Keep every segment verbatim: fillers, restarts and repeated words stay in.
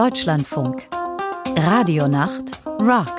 Deutschlandfunk. Radionacht Rock.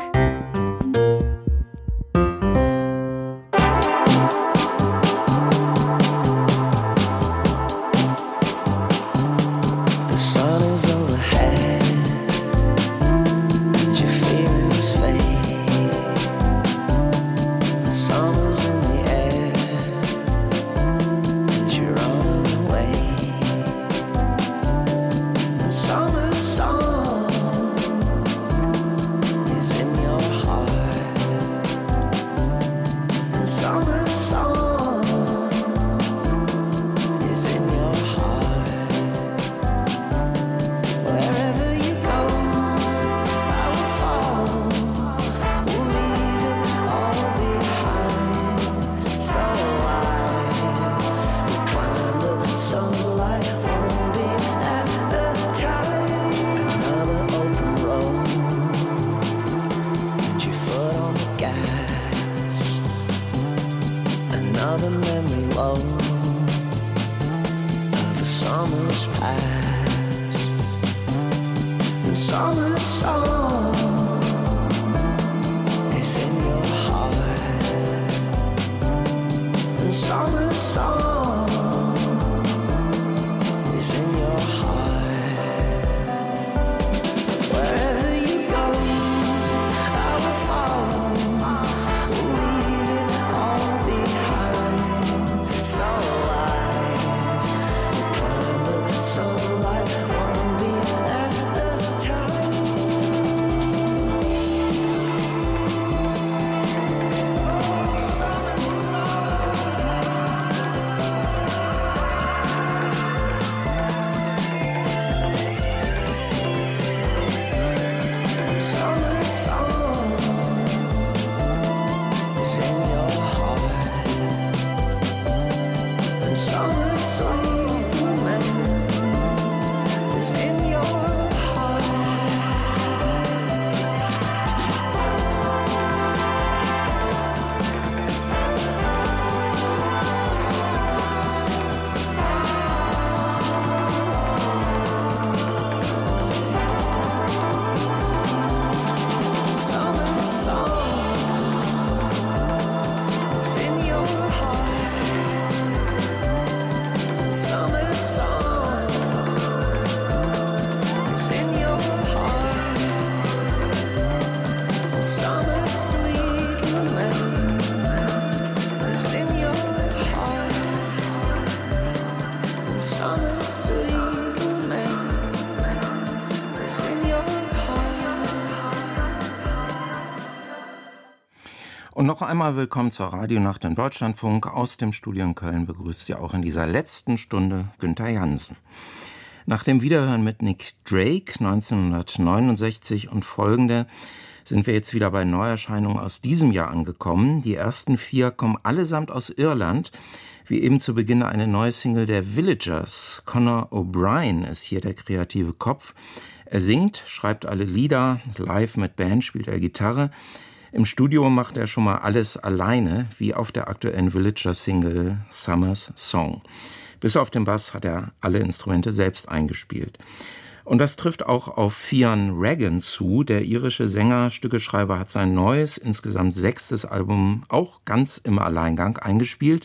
Und noch einmal willkommen zur Radionacht im Deutschlandfunk. Aus dem Studio in Köln begrüßt Sie auch in dieser letzten Stunde Günther Jansen. Nach dem Wiederhören mit Nick Drake neunzehnhundertneunundsechzig und folgende sind wir jetzt wieder bei Neuerscheinungen aus diesem Jahr angekommen. Die ersten vier kommen allesamt aus Irland. Wie eben zu Beginn eine neue Single der Villagers. Conor O'Brien ist hier der kreative Kopf. Er singt, schreibt alle Lieder, live mit Band spielt er Gitarre. Im Studio macht er schon mal alles alleine, wie auf der aktuellen Villager-Single Summer's Song. Bis auf den Bass hat er alle Instrumente selbst eingespielt. Und das trifft auch auf Fionn Regan zu. Der irische Sänger, Stückeschreiber hat sein neues, insgesamt sechstes Album auch ganz im Alleingang eingespielt.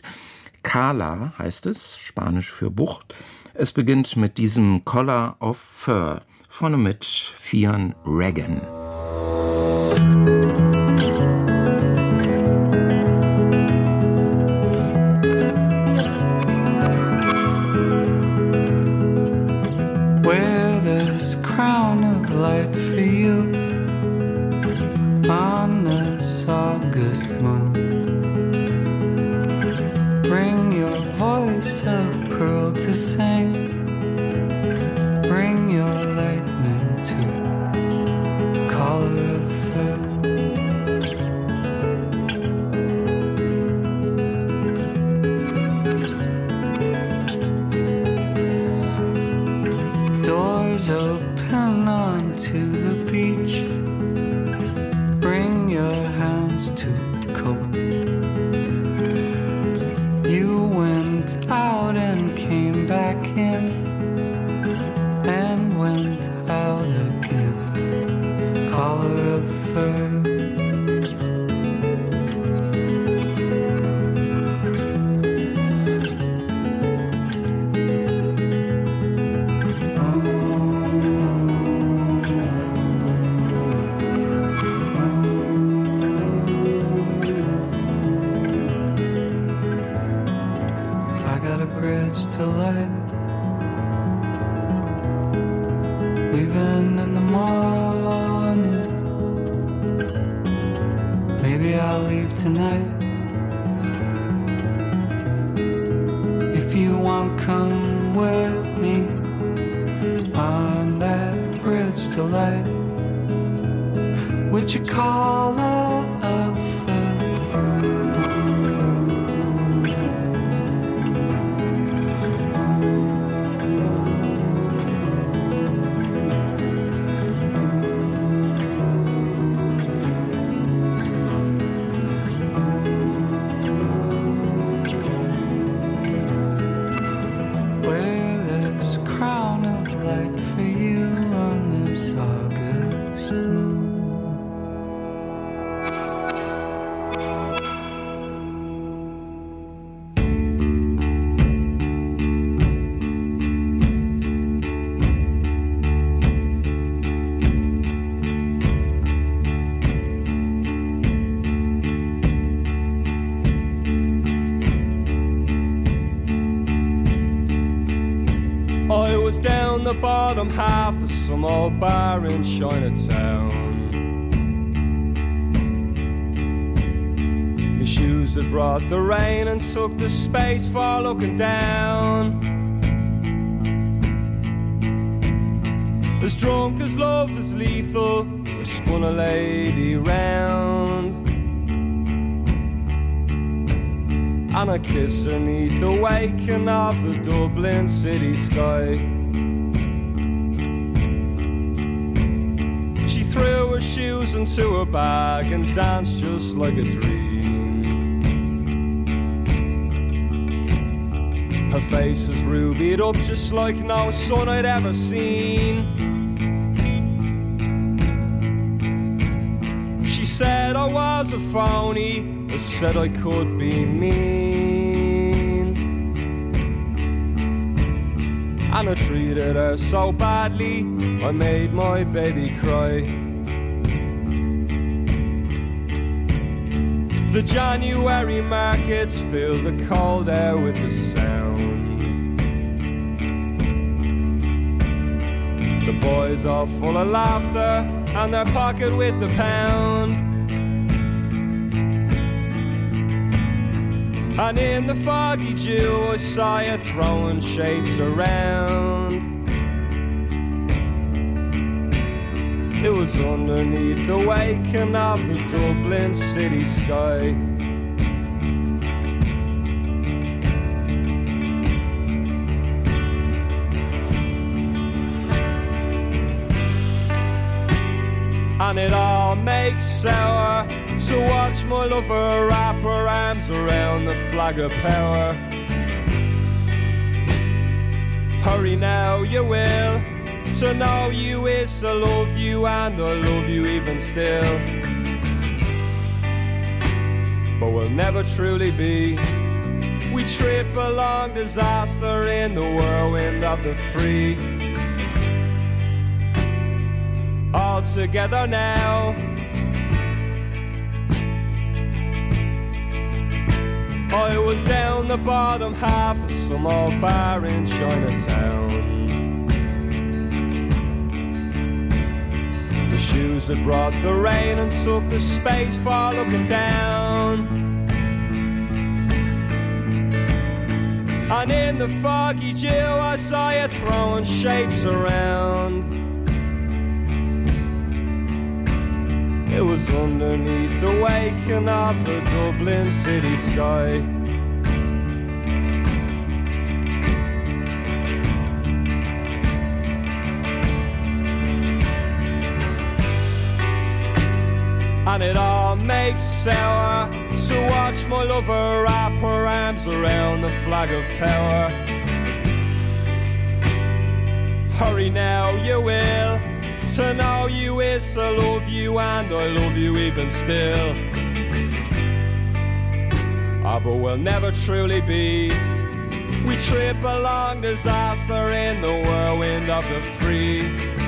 Cala heißt es, Spanisch für Bucht. Es beginnt mit diesem Collar of Fur, vorne mit Fionn Regan. On this August moon, bring your voice of pearl to sing, bring your lightning to color of fur. Doors open onto the beach, bring your hands to the coat. You went out and came back in, and went out again. fur. To light, leaving in the morning. Maybe I'll leave tonight. If you want, come with me on that bridge to light. Would you call a friend? The bottom half of some old bar in Chinatown. My shoes had brought the rain and took the space for looking down. As drunk as love is lethal, I spun a lady round, and I kissed her neath the waking of the Dublin city sky. Threw her shoes into her bag and danced just like a dream. Her face was rubied up just like no sun I'd ever seen. She said I was a phony, I said I could be mean, and I treated her so badly I made my baby cry. The January markets fill the cold air with the sound. The boys are full of laughter and their pocket with the pound. And in the foggy dew I saw you throwing shapes around. It was underneath the waking of the Dublin city sky. And it all makes sour to watch my lover wrap her arms around the flag of power. Hurry now, you will. To know you is to love you, and I love you even still. But we'll never truly be. We trip along disaster in the whirlwind of the free. All together now. I was down the bottom half of some old bar in Chinatown. The shoes that brought the rain and took the space for looking down. And in the foggy dew I saw you throwing shapes around. It was underneath the waking of the Dublin city sky. And it all makes sour to watch my lover wrap her arms around the flag of power. Hurry now, you will, to know you is I love you and I love you even still. Ah, but we'll never truly be. We trip along disaster in the whirlwind of the free.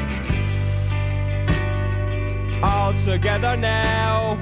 All together now.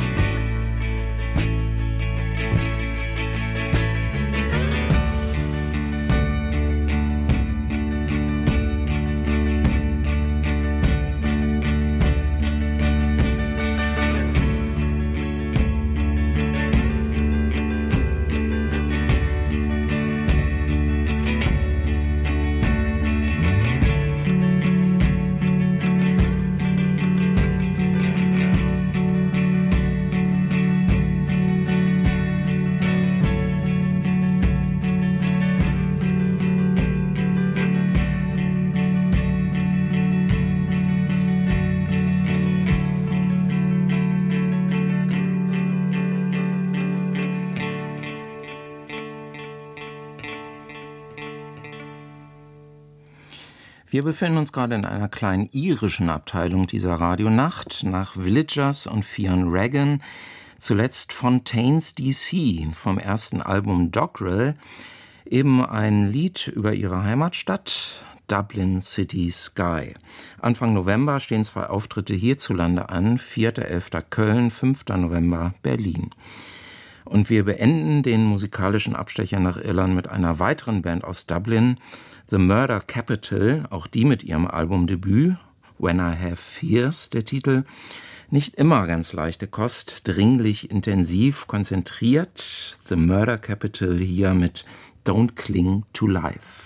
Wir befinden uns gerade in einer kleinen irischen Abteilung dieser Radionacht, nach Villagers und Fionn Regan, zuletzt Fontaines D C vom ersten Album Doggerel, eben ein Lied über ihre Heimatstadt, Dublin City Sky. Anfang November stehen zwei Auftritte hierzulande an, vierter elfter Köln, fünfter November Berlin. Und wir beenden den musikalischen Abstecher nach Irland mit einer weiteren Band aus Dublin, The Murder Capital, auch die mit ihrem Albumdebüt, When I Have Fears, der Titel. Nicht immer ganz leichte Kost, dringlich, intensiv, konzentriert. The Murder Capital hier mit Don't Cling to Life.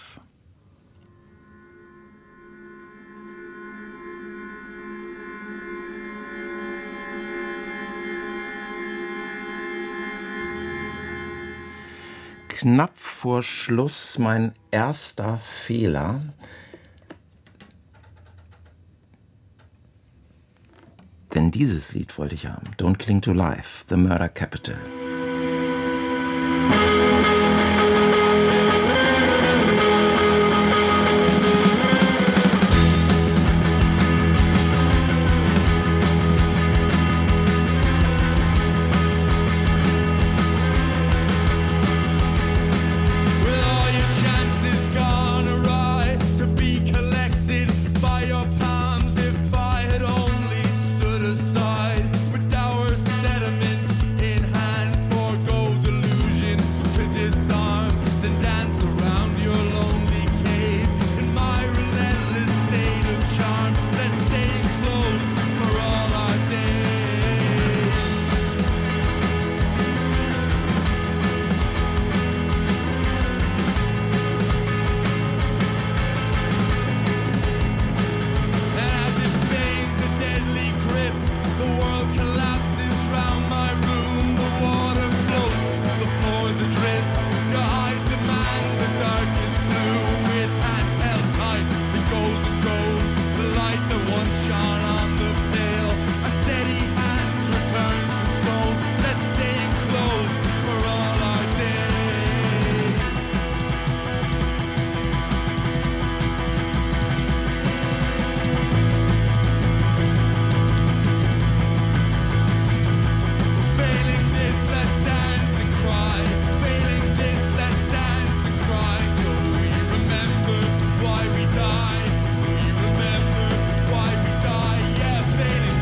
Knapp vor Schluss mein erster Fehler. Denn dieses Lied wollte ich haben. Don't Cling to Life, The Murder Capital. In hand for gold illusion to disarm. Yeah, failing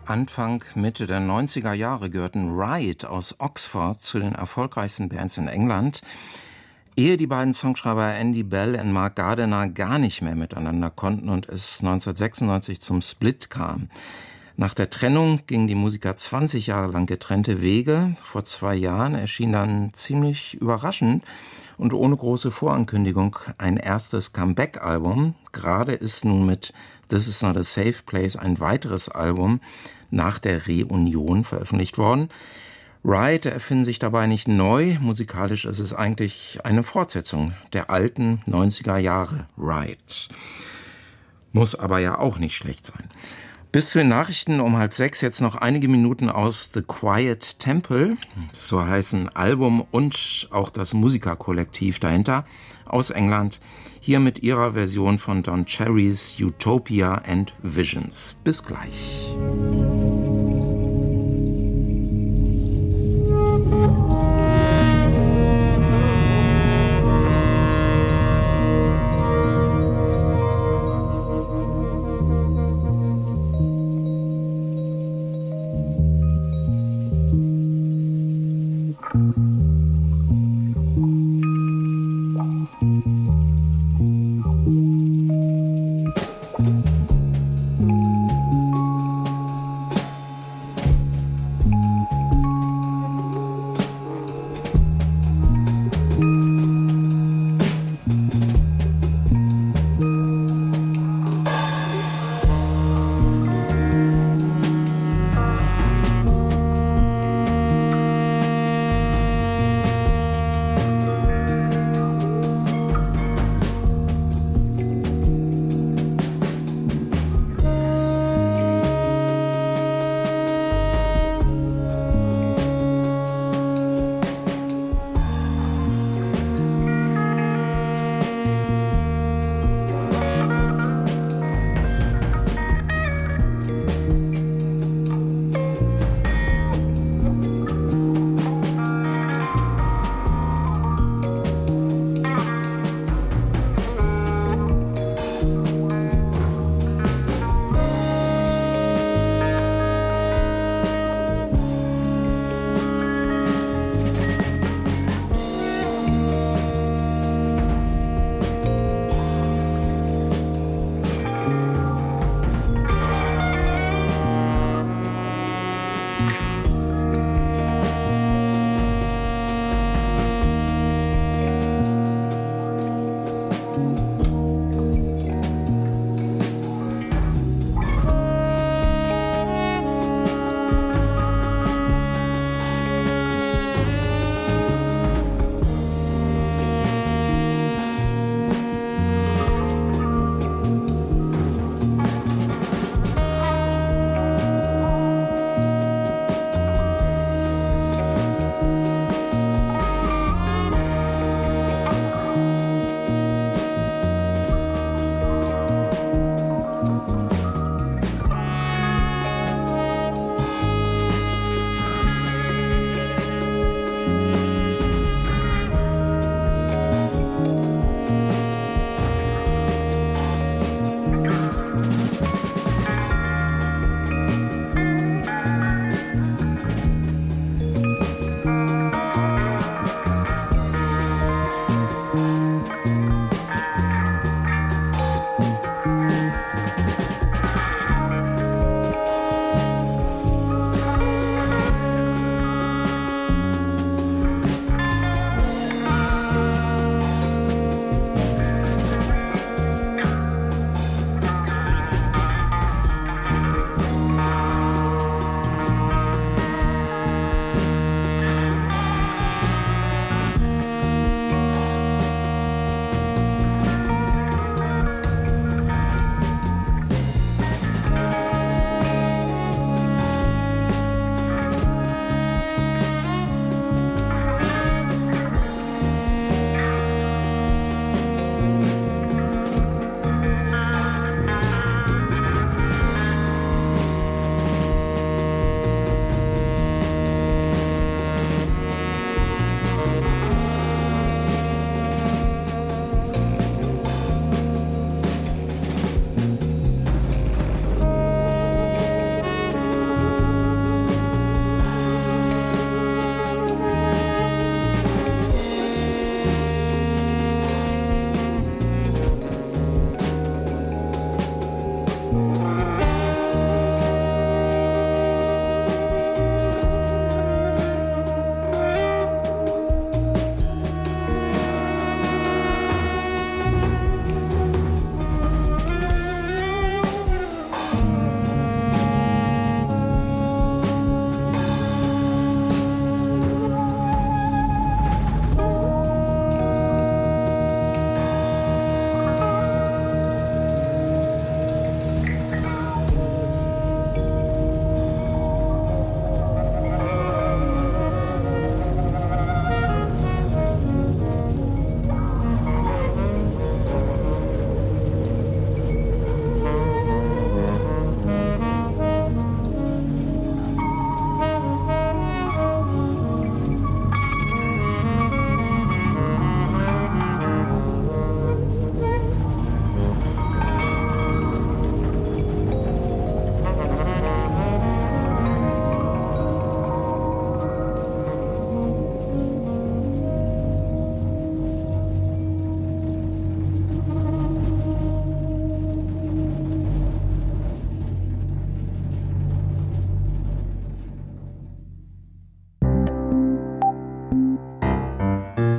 Anfang, Mitte der neunziger Jahre gehörten Ride aus Oxford zu den erfolgreichsten Bands in England. Ehe die beiden Songschreiber Andy Bell und Mark Gardiner gar nicht mehr miteinander konnten und es neunzehnhundertsechsundneunzig zum Split kam. Nach der Trennung gingen die Musiker zwanzig Jahre lang getrennte Wege. Vor zwei Jahren erschien dann ziemlich überraschend und ohne große Vorankündigung ein erstes Comeback-Album. Gerade ist nun mit This Is Not a Safe Place ein weiteres Album nach der Reunion veröffentlicht worden. Ride erfinden sich dabei nicht neu. Musikalisch ist es eigentlich eine Fortsetzung der alten neunziger Jahre Ride. Muss aber ja auch nicht schlecht sein. Bis zu den Nachrichten um halb sechs jetzt noch einige Minuten aus The Quiet Temple, so heißen Album und auch das Musikerkollektiv dahinter aus England, hier mit ihrer Version von Don Cherrys Utopia and Visions. Bis gleich.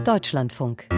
Deutschlandfunk.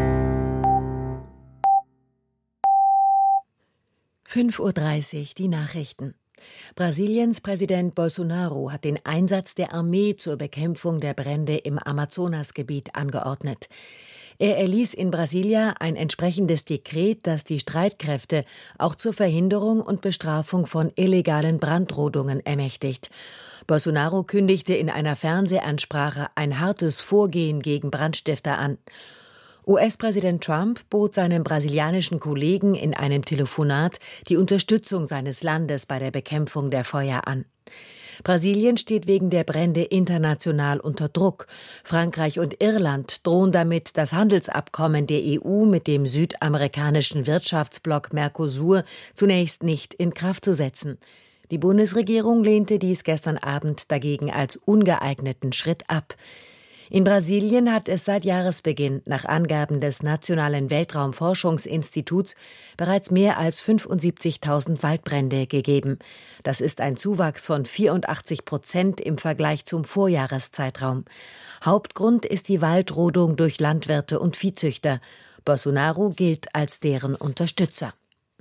fünf Uhr dreißig, die Nachrichten. Brasiliens Präsident Bolsonaro hat den Einsatz der Armee zur Bekämpfung der Brände im Amazonasgebiet angeordnet. Er erließ in Brasilia ein entsprechendes Dekret, das die Streitkräfte auch zur Verhinderung und Bestrafung von illegalen Brandrodungen ermächtigt. Bolsonaro kündigte in einer Fernsehansprache ein hartes Vorgehen gegen Brandstifter an. U S-Präsident Trump bot seinem brasilianischen Kollegen in einem Telefonat die Unterstützung seines Landes bei der Bekämpfung der Feuer an. Brasilien steht wegen der Brände international unter Druck. Frankreich und Irland drohen damit, das Handelsabkommen der E U mit dem südamerikanischen Wirtschaftsblock Mercosur zunächst nicht in Kraft zu setzen. Die Bundesregierung lehnte dies gestern Abend dagegen als ungeeigneten Schritt ab. In Brasilien hat es seit Jahresbeginn nach Angaben des Nationalen Weltraumforschungsinstituts bereits mehr als fünfundsiebzigtausend Waldbrände gegeben. Das ist ein Zuwachs von vierundachtzig Prozent im Vergleich zum Vorjahreszeitraum. Hauptgrund ist die Waldrodung durch Landwirte und Viehzüchter. Bolsonaro gilt als deren Unterstützer.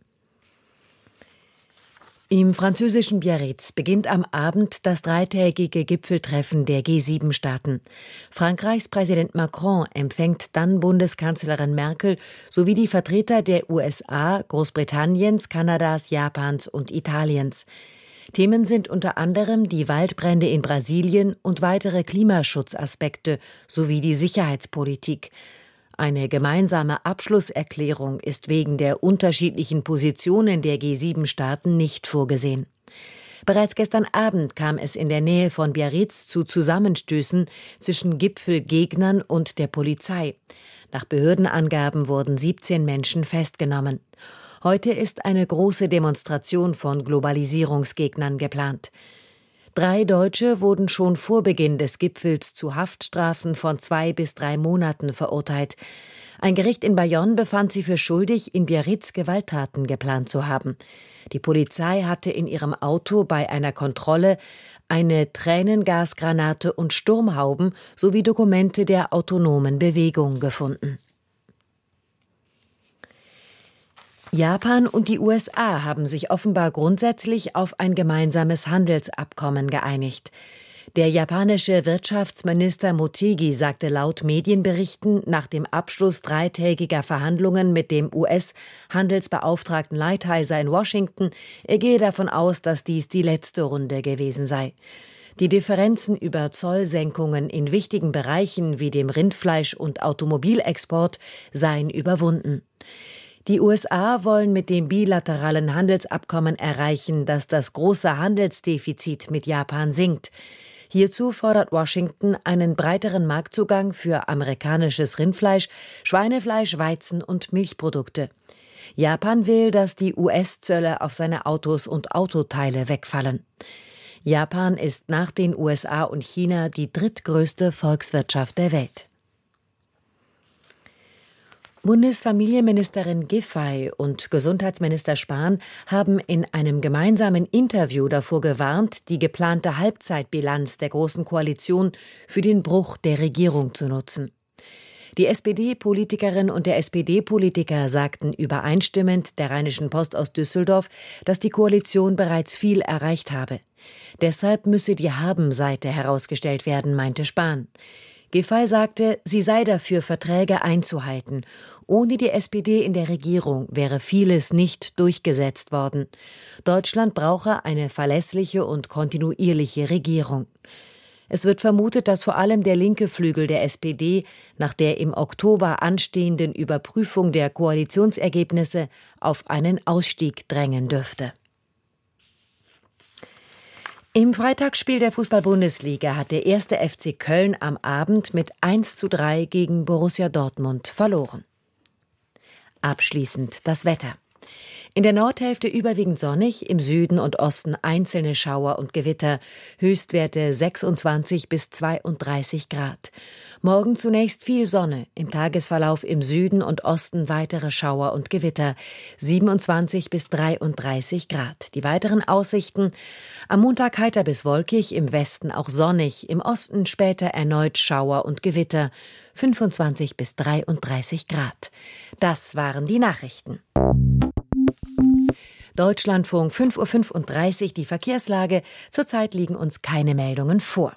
Im französischen Biarritz beginnt am Abend das dreitägige Gipfeltreffen der G sieben Staaten. Frankreichs Präsident Macron empfängt dann Bundeskanzlerin Merkel sowie die Vertreter der U S A, Großbritanniens, Kanadas, Japans und Italiens. Themen sind unter anderem die Waldbrände in Brasilien und weitere Klimaschutzaspekte sowie die Sicherheitspolitik. Eine gemeinsame Abschlusserklärung ist wegen der unterschiedlichen Positionen der G sieben Staaten nicht vorgesehen. Bereits gestern Abend kam es in der Nähe von Biarritz zu Zusammenstößen zwischen Gipfelgegnern und der Polizei. Nach Behördenangaben wurden siebzehn Menschen festgenommen. Heute ist eine große Demonstration von Globalisierungsgegnern geplant. Drei Deutsche wurden schon vor Beginn des Gipfels zu Haftstrafen von zwei bis drei Monaten verurteilt. Ein Gericht in Bayonne befand sie für schuldig, in Biarritz Gewalttaten geplant zu haben. Die Polizei hatte in ihrem Auto bei einer Kontrolle eine Tränengasgranate und Sturmhauben sowie Dokumente der autonomen Bewegung gefunden. Japan und die U S A haben sich offenbar grundsätzlich auf ein gemeinsames Handelsabkommen geeinigt. Der japanische Wirtschaftsminister Motegi sagte laut Medienberichten nach dem Abschluss dreitägiger Verhandlungen mit dem U S-Handelsbeauftragten Lighthizer in Washington, er gehe davon aus, dass dies die letzte Runde gewesen sei. Die Differenzen über Zollsenkungen in wichtigen Bereichen wie dem Rindfleisch- und Automobilexport seien überwunden. Die U S A wollen mit dem bilateralen Handelsabkommen erreichen, dass das große Handelsdefizit mit Japan sinkt. Hierzu fordert Washington einen breiteren Marktzugang für amerikanisches Rindfleisch, Schweinefleisch, Weizen und Milchprodukte. Japan will, dass die U S-Zölle auf seine Autos und Autoteile wegfallen. Japan ist nach den U S A und China die drittgrößte Volkswirtschaft der Welt. Bundesfamilienministerin Giffey und Gesundheitsminister Spahn haben in einem gemeinsamen Interview davor gewarnt, die geplante Halbzeitbilanz der Großen Koalition für den Bruch der Regierung zu nutzen. Die S P D-Politikerin und der S P D-Politiker sagten übereinstimmend der Rheinischen Post aus Düsseldorf, dass die Koalition bereits viel erreicht habe. Deshalb müsse die Habenseite herausgestellt werden, meinte Spahn. Giffey sagte, sie sei dafür, Verträge einzuhalten. Ohne die S P D in der Regierung wäre vieles nicht durchgesetzt worden. Deutschland brauche eine verlässliche und kontinuierliche Regierung. Es wird vermutet, dass vor allem der linke Flügel der S P D nach der im Oktober anstehenden Überprüfung der Koalitionsergebnisse auf einen Ausstieg drängen dürfte. Im Freitagsspiel der Fußball-Bundesliga hat der erste F C Köln am Abend mit eins zu drei gegen Borussia Dortmund verloren. Abschließend das Wetter. In der Nordhälfte überwiegend sonnig, im Süden und Osten einzelne Schauer und Gewitter, Höchstwerte sechsundzwanzig bis zweiunddreißig Grad. Morgen zunächst viel Sonne, im Tagesverlauf im Süden und Osten weitere Schauer und Gewitter, siebenundzwanzig bis dreiunddreißig Grad. Die weiteren Aussichten: am Montag heiter bis wolkig, im Westen auch sonnig, im Osten später erneut Schauer und Gewitter, fünfundzwanzig bis dreiunddreißig Grad. Das waren die Nachrichten. Deutschlandfunk, fünf Uhr fünfunddreißig, die Verkehrslage. Zurzeit liegen uns keine Meldungen vor.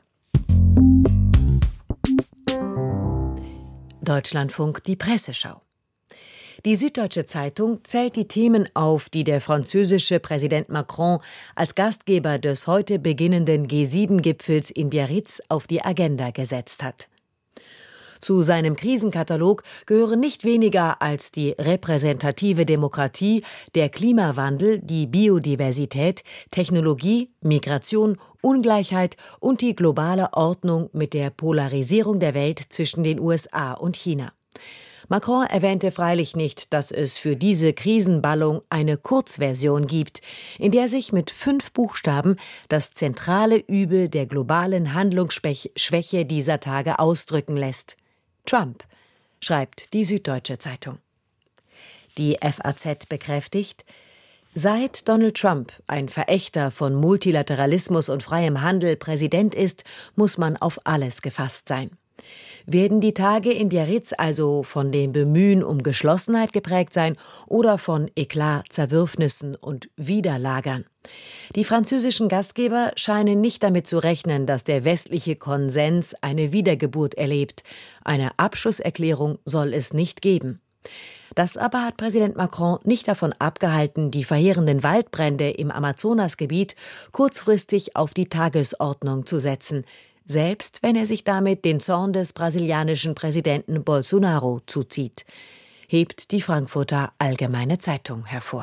Deutschlandfunk, die Presseschau. Die Süddeutsche Zeitung zählt die Themen auf, die der französische Präsident Macron als Gastgeber des heute beginnenden G sieben Gipfels in Biarritz auf die Agenda gesetzt hat. Zu seinem Krisenkatalog gehören nicht weniger als die repräsentative Demokratie, der Klimawandel, die Biodiversität, Technologie, Migration, Ungleichheit und die globale Ordnung mit der Polarisierung der Welt zwischen den U S A und China. Macron erwähnte freilich nicht, dass es für diese Krisenballung eine Kurzversion gibt, in der sich mit fünf Buchstaben das zentrale Übel der globalen Handlungsschwäche dieser Tage ausdrücken lässt. Trump, schreibt die Süddeutsche Zeitung. Die F A Z bekräftigt: Seit Donald Trump, ein Verächter von Multilateralismus und freiem Handel, Präsident ist, muss man auf alles gefasst sein. Werden die Tage in Biarritz also von dem Bemühen um Geschlossenheit geprägt sein oder von Eklat, Zerwürfnissen und Widerlagern? Die französischen Gastgeber scheinen nicht damit zu rechnen, dass der westliche Konsens eine Wiedergeburt erlebt. Eine Abschlusserklärung soll es nicht geben. Das aber hat Präsident Macron nicht davon abgehalten, die verheerenden Waldbrände im Amazonasgebiet kurzfristig auf die Tagesordnung zu setzen, selbst wenn er sich damit den Zorn des brasilianischen Präsidenten Bolsonaro zuzieht, hebt die Frankfurter Allgemeine Zeitung hervor.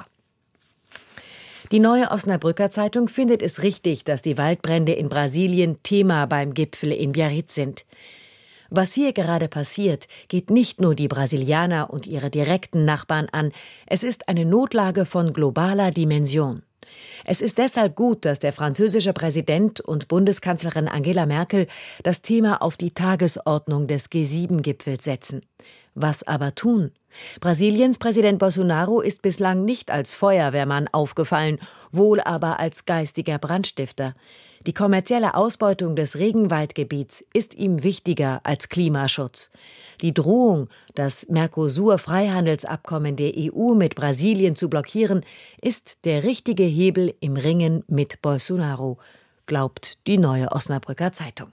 Die Neue Osnabrücker Zeitung findet es richtig, dass die Waldbrände in Brasilien Thema beim Gipfel in Biarritz sind. Was hier gerade passiert, geht nicht nur die Brasilianer und ihre direkten Nachbarn an, es ist eine Notlage von globaler Dimension. Es ist deshalb gut, dass der französische Präsident und Bundeskanzlerin Angela Merkel das Thema auf die Tagesordnung des G sieben Gipfels setzen. Was aber tun? Brasiliens Präsident Bolsonaro ist bislang nicht als Feuerwehrmann aufgefallen, wohl aber als geistiger Brandstifter. Die kommerzielle Ausbeutung des Regenwaldgebiets ist ihm wichtiger als Klimaschutz. Die Drohung, das Mercosur-Freihandelsabkommen der E U mit Brasilien zu blockieren, ist der richtige Hebel im Ringen mit Bolsonaro, glaubt die Neue Osnabrücker Zeitung.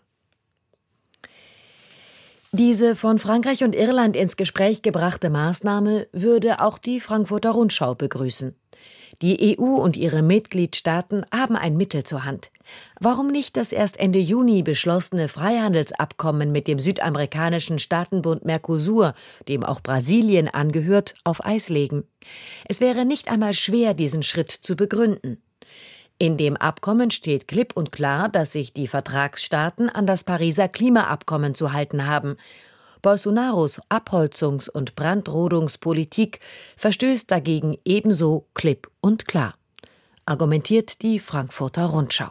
Diese von Frankreich und Irland ins Gespräch gebrachte Maßnahme würde auch die Frankfurter Rundschau begrüßen. Die E U und ihre Mitgliedstaaten haben ein Mittel zur Hand. Warum nicht das erst Ende Juni beschlossene Freihandelsabkommen mit dem südamerikanischen Staatenbund Mercosur, dem auch Brasilien angehört, auf Eis legen? Es wäre nicht einmal schwer, diesen Schritt zu begründen. In dem Abkommen steht klipp und klar, dass sich die Vertragsstaaten an das Pariser Klimaabkommen zu halten haben. Bolsonaros Abholzungs- und Brandrodungspolitik verstößt dagegen ebenso klipp und klar, argumentiert die Frankfurter Rundschau.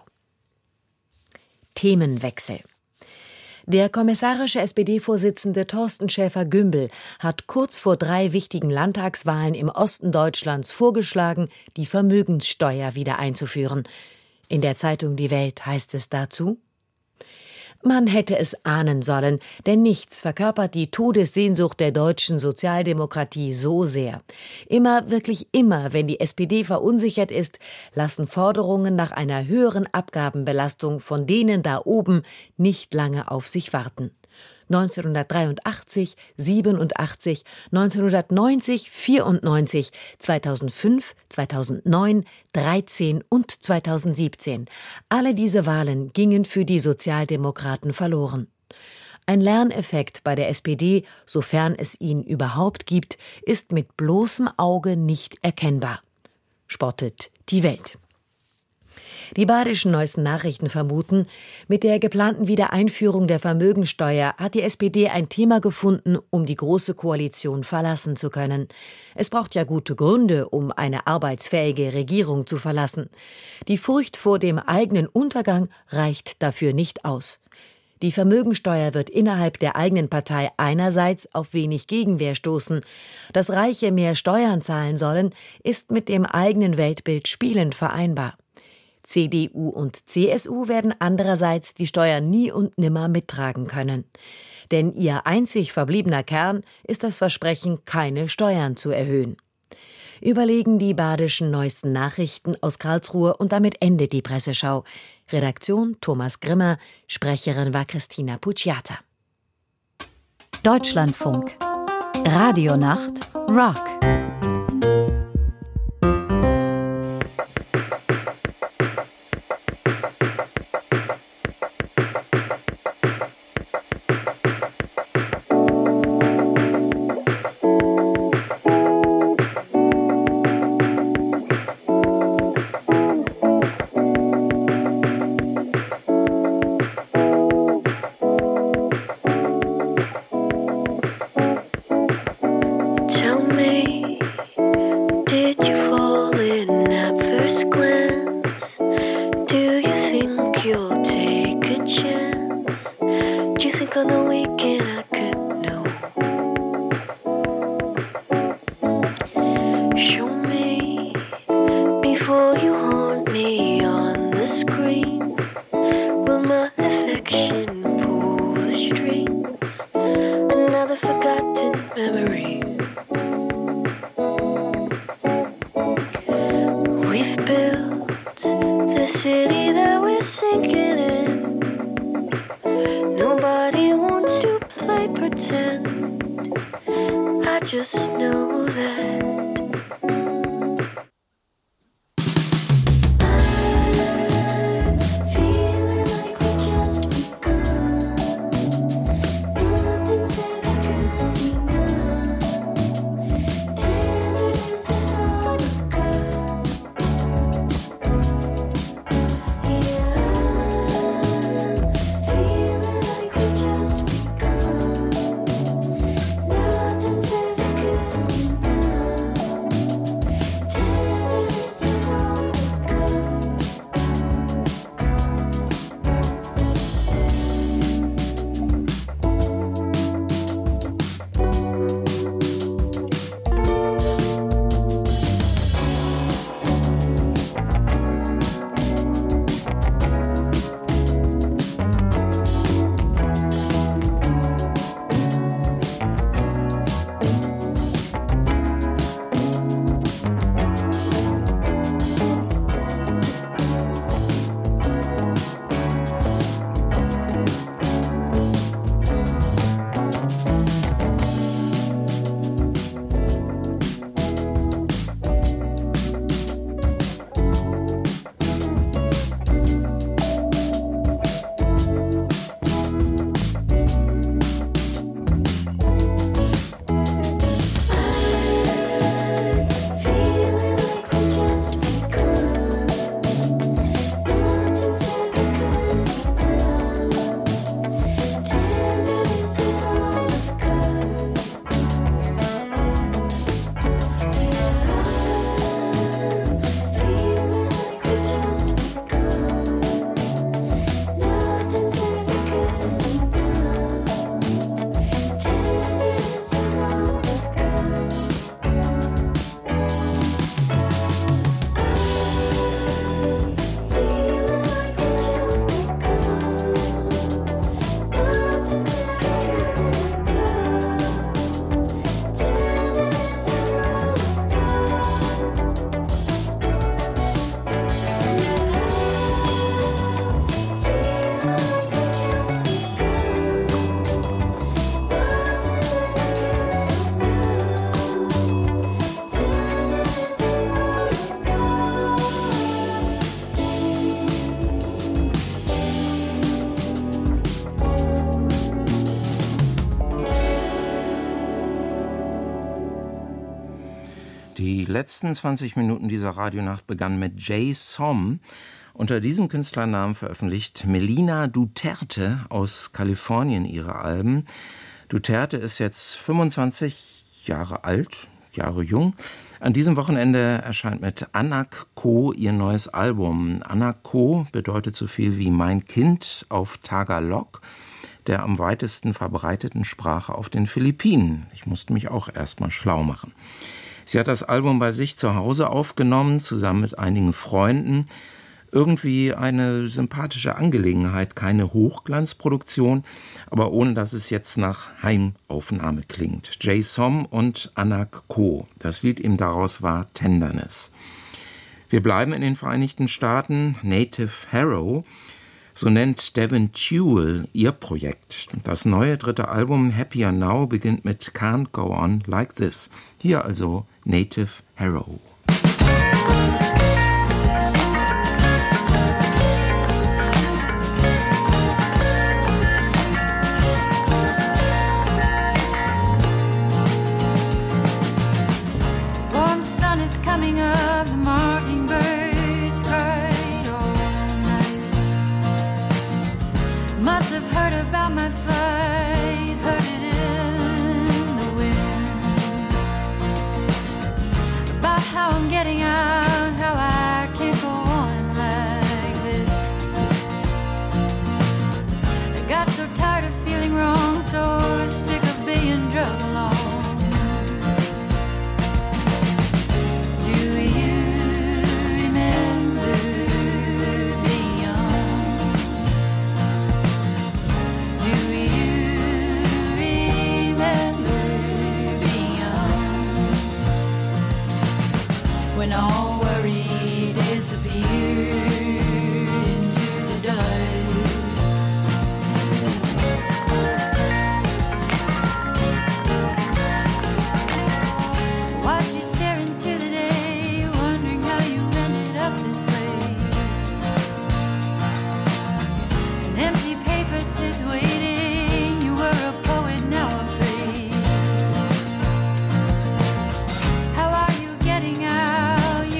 Themenwechsel. Der kommissarische S P D-Vorsitzende Thorsten Schäfer-Gümbel hat kurz vor drei wichtigen Landtagswahlen im Osten Deutschlands vorgeschlagen, die Vermögenssteuer wieder einzuführen. In der Zeitung Die Welt heißt es dazu: Man hätte es ahnen sollen, denn nichts verkörpert die Todessehnsucht der deutschen Sozialdemokratie so sehr. Immer, wirklich immer, wenn die S P D verunsichert ist, lassen Forderungen nach einer höheren Abgabenbelastung von denen da oben nicht lange auf sich warten. neunzehnhundertdreiundachtzig, siebenundachtzig, neunzehnhundertneunzig, vierundneunzig, zweitausendfünf, zweitausendneun, dreizehn und zweitausendsiebzehn. Alle diese Wahlen gingen für die Sozialdemokraten verloren. Ein Lerneffekt bei der S P D, sofern es ihn überhaupt gibt, ist mit bloßem Auge nicht erkennbar, spottet die Welt. Die badischen Neuesten Nachrichten vermuten, mit der geplanten Wiedereinführung der Vermögensteuer hat die S P D ein Thema gefunden, um die Große Koalition verlassen zu können. Es braucht ja gute Gründe, um eine arbeitsfähige Regierung zu verlassen. Die Furcht vor dem eigenen Untergang reicht dafür nicht aus. Die Vermögensteuer wird innerhalb der eigenen Partei einerseits auf wenig Gegenwehr stoßen. Dass Reiche mehr Steuern zahlen sollen, ist mit dem eigenen Weltbild spielend vereinbar. C D U und C S U werden andererseits die Steuern nie und nimmer mittragen können. Denn ihr einzig verbliebener Kern ist das Versprechen, keine Steuern zu erhöhen. Überlegen die badischen neuesten Nachrichten aus Karlsruhe und damit endet die Presseschau. Redaktion Thomas Grimmer, Sprecherin war Christina Pucciata. Deutschlandfunk. Radionacht Rock. Die letzten zwanzig Minuten dieser Radionacht begannen mit Jay Som. Unter diesem Künstlernamen veröffentlicht Melina Duterte aus Kalifornien ihre Alben. Duterte ist jetzt fünfundzwanzig Jahre alt, Jahre jung. An diesem Wochenende erscheint mit Anak Ko ihr neues Album. Anak Ko bedeutet so viel wie mein Kind auf Tagalog. der am weitesten verbreiteten Sprache auf den Philippinen. Ich musste mich auch erstmal schlau machen. Sie hat das Album bei sich zu Hause aufgenommen, zusammen mit einigen Freunden. Irgendwie eine sympathische Angelegenheit, keine Hochglanzproduktion, aber ohne dass es jetzt nach Heimaufnahme klingt. Jay Som und Anak Ko. Das Lied ihm daraus war Tenderness. Wir bleiben in den Vereinigten Staaten. Native Harrow, so nennt Devin Tewell ihr Projekt. Das neue dritte Album Happier Now beginnt mit Can't Go On Like This. Hier also Native Harrow. Coming up, the mockingbirds cried all night. Must have heard about my flight, heard it in the wind. About how I'm getting out, how I can't go on like this. I got so tired of feeling wrong, so sick of being drugged along. When all worry disappeared into the dust. Watch you stare into the day, wondering how you ended up this way. An empty paper sits waiting, you were a poet, now afraid. How are you getting out?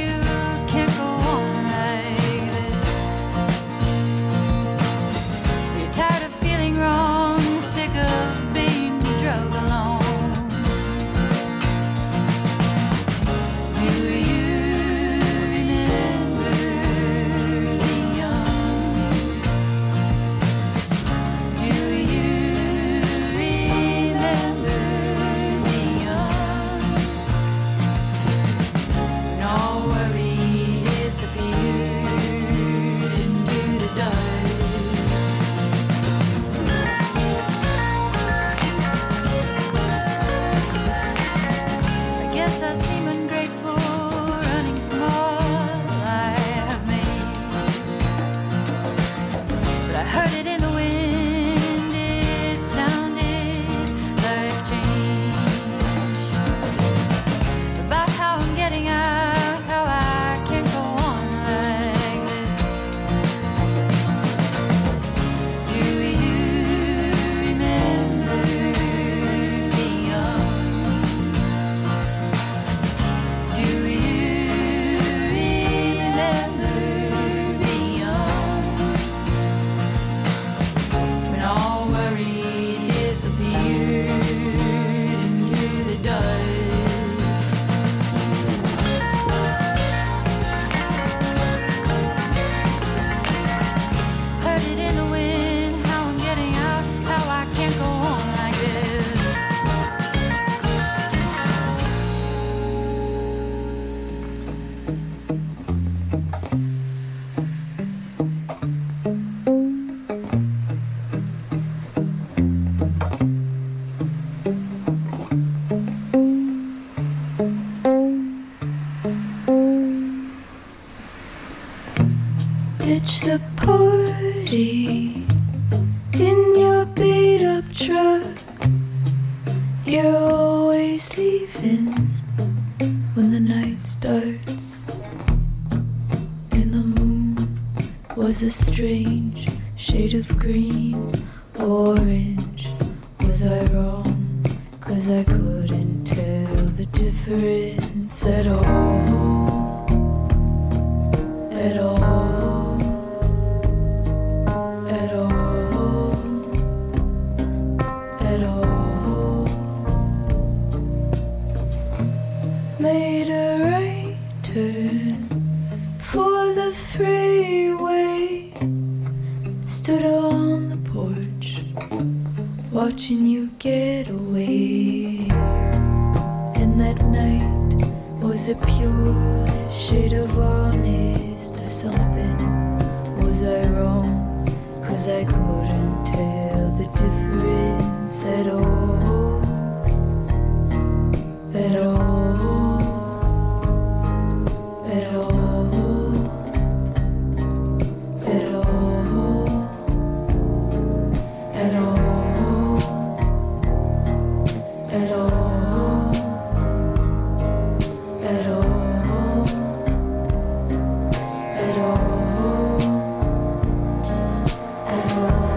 Ditch the party in your beat-up truck. You're always leaving when the night starts. And the moon was a strange shade of green, orange. Was I wrong? 'Cause I couldn't tell the difference at all. At all. Made a right turn for the freeway. Stood on the porch watching you get away. And that night was a pure shade of honest or something. Was I wrong? 'Cause I couldn't tell the difference at all. At all. At all. At all. At all. At all. At all. At all. At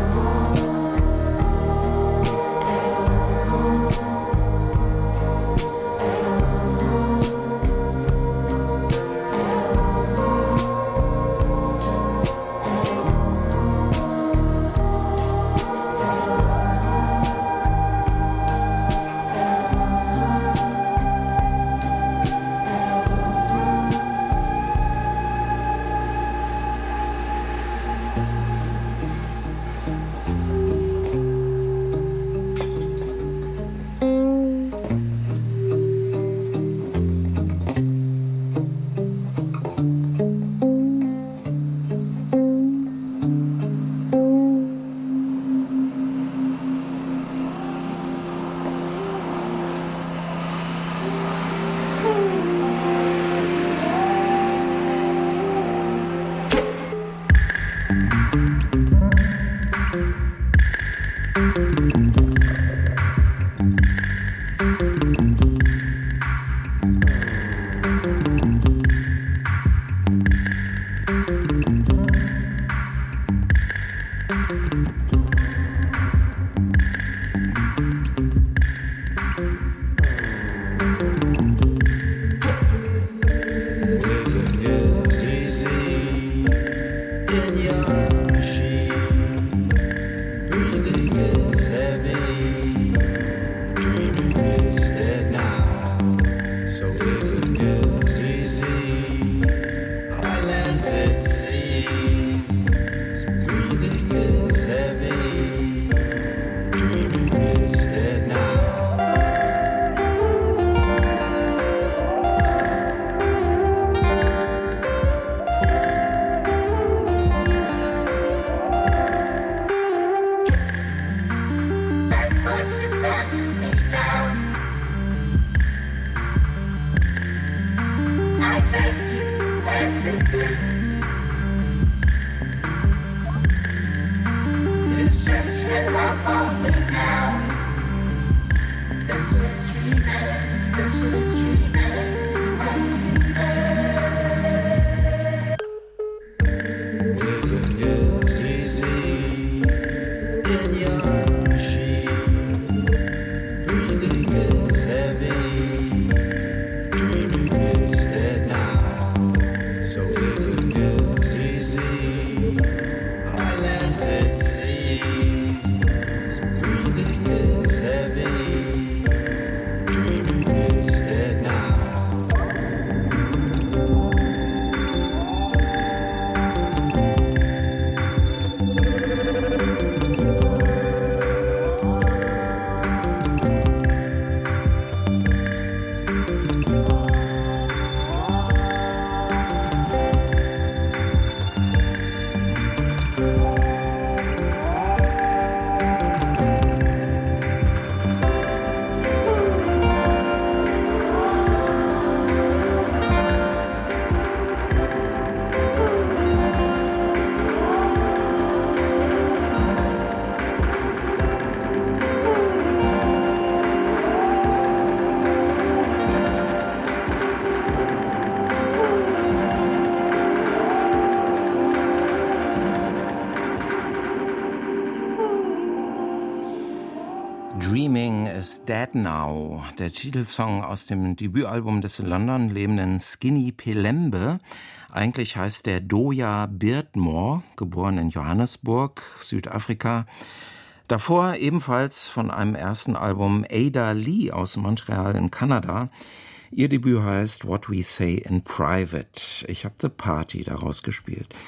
Dreaming is Dead Now, der Titelsong aus dem Debütalbum des in London lebenden Skinny Pelembe. Eigentlich heißt der Doja Beardmore, geboren in Johannesburg, Südafrika. Davor ebenfalls von einem ersten Album Ada Lee aus Montreal in Kanada. Ihr Debüt heißt What We Say in Private. Ich habe The Party daraus gespielt.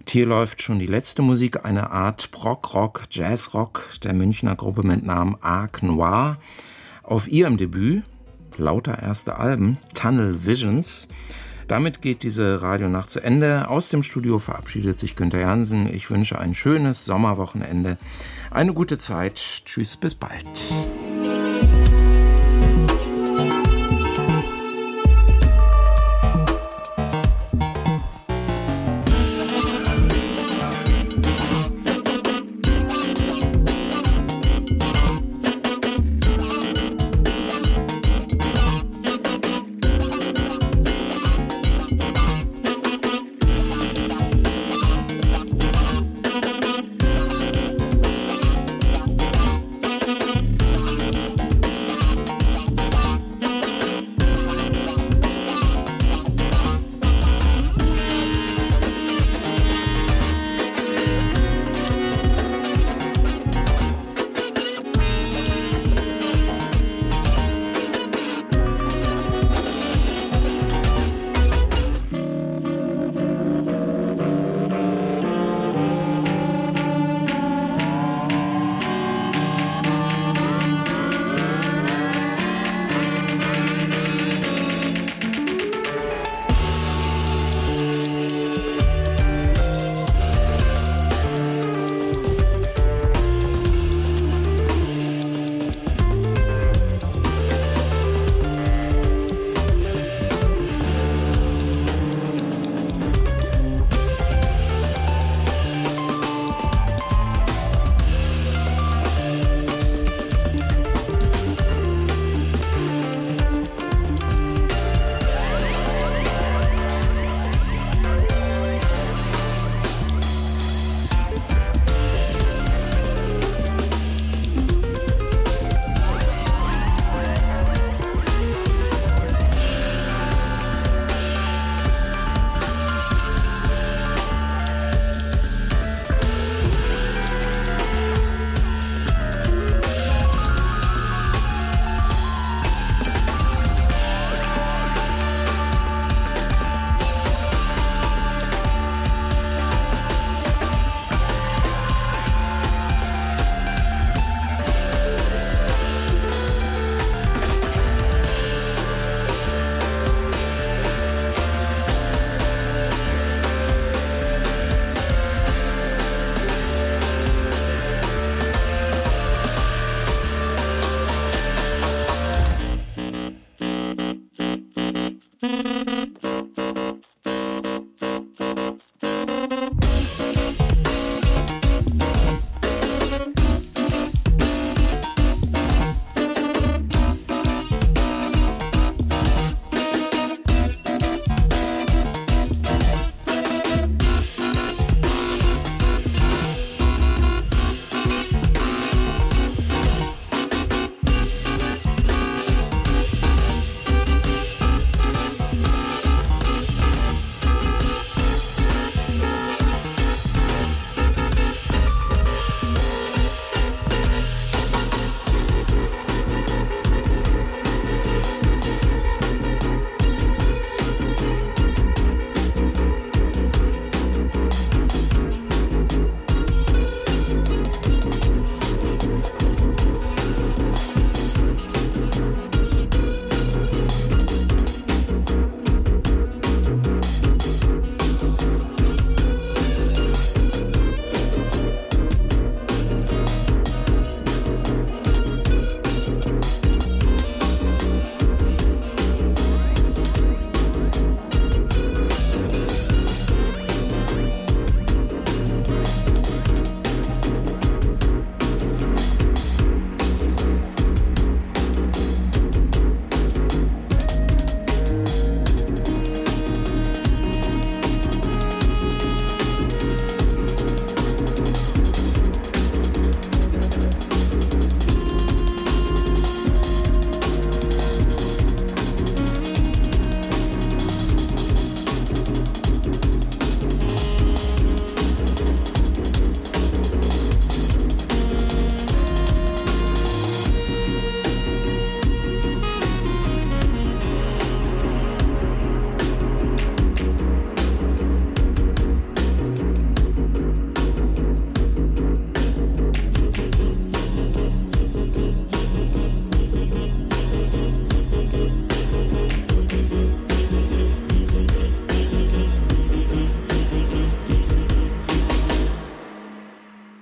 Hier läuft schon die letzte Musik, eine Art Prog-Rock, Jazz-Rock der Münchner Gruppe mit Namen Arc Noir. Auf ihrem Debüt, lauter erste Alben, Tunnel Visions. Damit geht diese Radionacht zu Ende. Aus dem Studio verabschiedet sich Günther Jansen. Ich wünsche ein schönes Sommerwochenende, eine gute Zeit. Tschüss, bis bald.